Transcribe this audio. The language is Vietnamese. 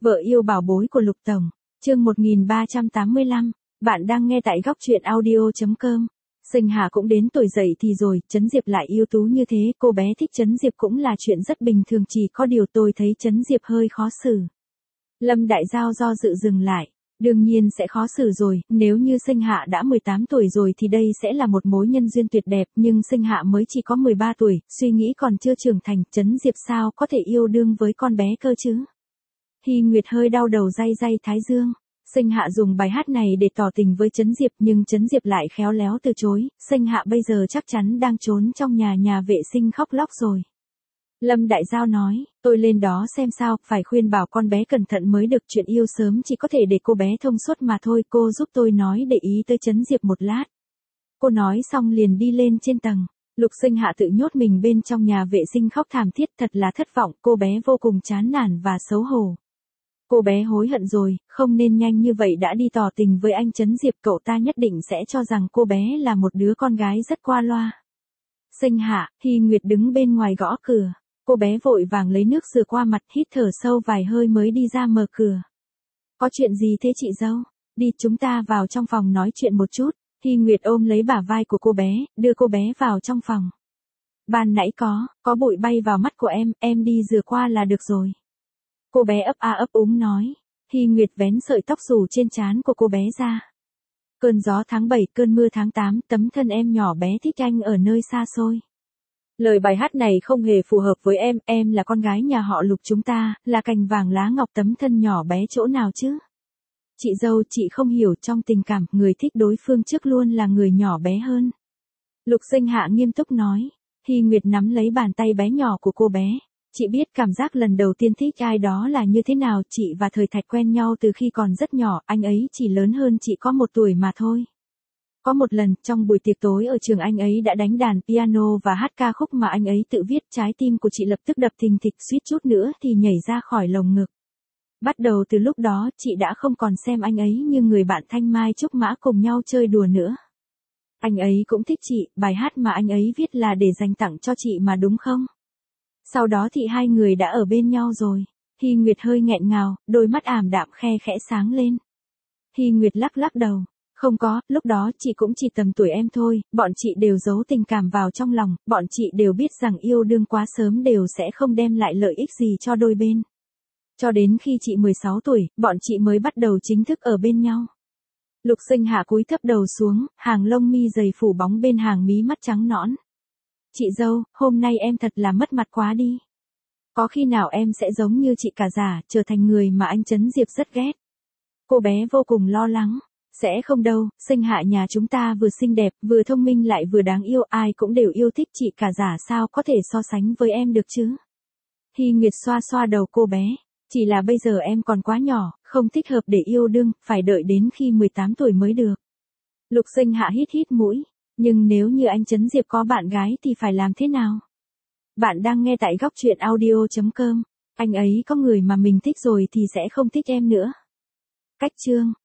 Vợ yêu bảo bối của Lục Tổng, chương 1385, bạn đang nghe tại góc truyện audio.com. Sinh Hà cũng đến tuổi dậy thì rồi, Trấn Diệp lại ưu tú như thế, cô bé thích Trấn Diệp cũng là chuyện rất bình thường, chỉ có điều tôi thấy Trấn Diệp hơi khó xử. Lâm Đại Giao do dự dừng lại, đương nhiên sẽ khó xử rồi, nếu như Sinh Hạ đã 18 tuổi rồi thì đây sẽ là một mối nhân duyên tuyệt đẹp, nhưng Sinh Hạ mới chỉ có 13 tuổi, suy nghĩ còn chưa trưởng thành, Trấn Diệp sao có thể yêu đương với con bé cơ chứ? Hy Nguyệt hơi đau đầu day day thái dương. Sinh Hạ dùng bài hát này để tỏ tình với Trấn Diệp nhưng Trấn Diệp lại khéo léo từ chối, Sinh Hạ bây giờ chắc chắn đang trốn trong nhà vệ sinh khóc lóc rồi. Lâm Đại Giao nói, tôi lên đó xem sao, phải khuyên bảo con bé cẩn thận mới được, chuyện yêu sớm chỉ có thể để cô bé thông suốt mà thôi, cô giúp tôi nói để ý tới Trấn Diệp một lát. Cô nói xong liền đi lên trên tầng. Lục Sinh Hạ tự nhốt mình bên trong nhà vệ sinh khóc thảm thiết, thật là thất vọng, cô bé vô cùng chán nản và xấu hổ. Cô bé hối hận rồi, không nên nhanh như vậy đã đi tỏ tình với anh Trấn Diệp, cậu ta nhất định sẽ cho rằng cô bé là một đứa con gái rất qua loa. Sinh Hạ, Hy Nguyệt đứng bên ngoài gõ cửa. Cô bé vội vàng lấy nước rửa qua mặt, hít thở sâu vài hơi mới đi ra mở cửa. Có chuyện gì thế chị dâu? Đi, chúng ta vào trong phòng nói chuyện một chút. Hy Nguyệt ôm lấy bả vai của cô bé, đưa cô bé vào trong phòng. Ban nãy có bụi bay vào mắt của em đi rửa qua là được rồi. Cô bé ấp a ấp úng nói. Hy Nguyệt vén sợi tóc xù trên trán của cô bé ra. Cơn gió tháng 7, cơn mưa tháng 8, tấm thân em nhỏ bé thích anh ở nơi xa xôi. Lời bài hát này không hề phù hợp với em là con gái nhà họ Lục chúng ta, là cành vàng lá ngọc, tấm thân nhỏ bé chỗ nào chứ? Chị dâu, chị không hiểu, trong tình cảm, người thích đối phương trước luôn là người nhỏ bé hơn. Lục Sinh Hạ nghiêm túc nói. Hy Nguyệt nắm lấy bàn tay bé nhỏ của cô bé. Chị biết cảm giác lần đầu tiên thích ai đó là như thế nào, chị và Thời Thạch quen nhau từ khi còn rất nhỏ, anh ấy chỉ lớn hơn chị có 1 tuổi mà thôi. Có một lần, trong buổi tiệc tối ở trường, anh ấy đã đánh đàn piano và hát ca khúc mà anh ấy tự viết, trái tim của chị lập tức đập thình thịch, suýt chút nữa thì nhảy ra khỏi lồng ngực. Bắt đầu từ lúc đó, chị đã không còn xem anh ấy như người bạn thanh mai trúc mã cùng nhau chơi đùa nữa. Anh ấy cũng thích chị, bài hát mà anh ấy viết là để dành tặng cho chị mà đúng không? Sau đó thì hai người đã ở bên nhau rồi. Hy Nguyệt hơi nghẹn ngào, đôi mắt ảm đạm khe khẽ sáng lên. Hy Nguyệt lắc lắc đầu. Không có, lúc đó chị cũng chỉ tầm tuổi em thôi, bọn chị đều giấu tình cảm vào trong lòng, bọn chị đều biết rằng yêu đương quá sớm đều sẽ không đem lại lợi ích gì cho đôi bên. Cho đến khi chị 16 tuổi, bọn chị mới bắt đầu chính thức ở bên nhau. Lục Sinh Hạ cúi thấp đầu xuống, hàng lông mi dày phủ bóng bên hàng mí mắt trắng nõn. Chị dâu, hôm nay em thật là mất mặt quá đi. Có khi nào em sẽ giống như chị cả giả, trở thành người mà anh Trấn Diệp rất ghét? Cô bé vô cùng lo lắng. Sẽ không đâu, Sinh Hạ nhà chúng ta vừa xinh đẹp, vừa thông minh lại vừa đáng yêu, ai cũng đều yêu thích chị cả giả, sao có thể so sánh với em được chứ? Hy Nguyệt xoa xoa đầu cô bé. Chỉ là bây giờ em còn quá nhỏ, không thích hợp để yêu đương, phải đợi đến khi 18 tuổi mới được. Lục Sinh Hạ hít hít mũi. Nhưng nếu như anh Trấn Diệp có bạn gái thì phải làm thế nào? Bạn đang nghe tại góc truyện audio.com. Anh ấy có người mà mình thích rồi thì sẽ không thích em nữa. Cách chương.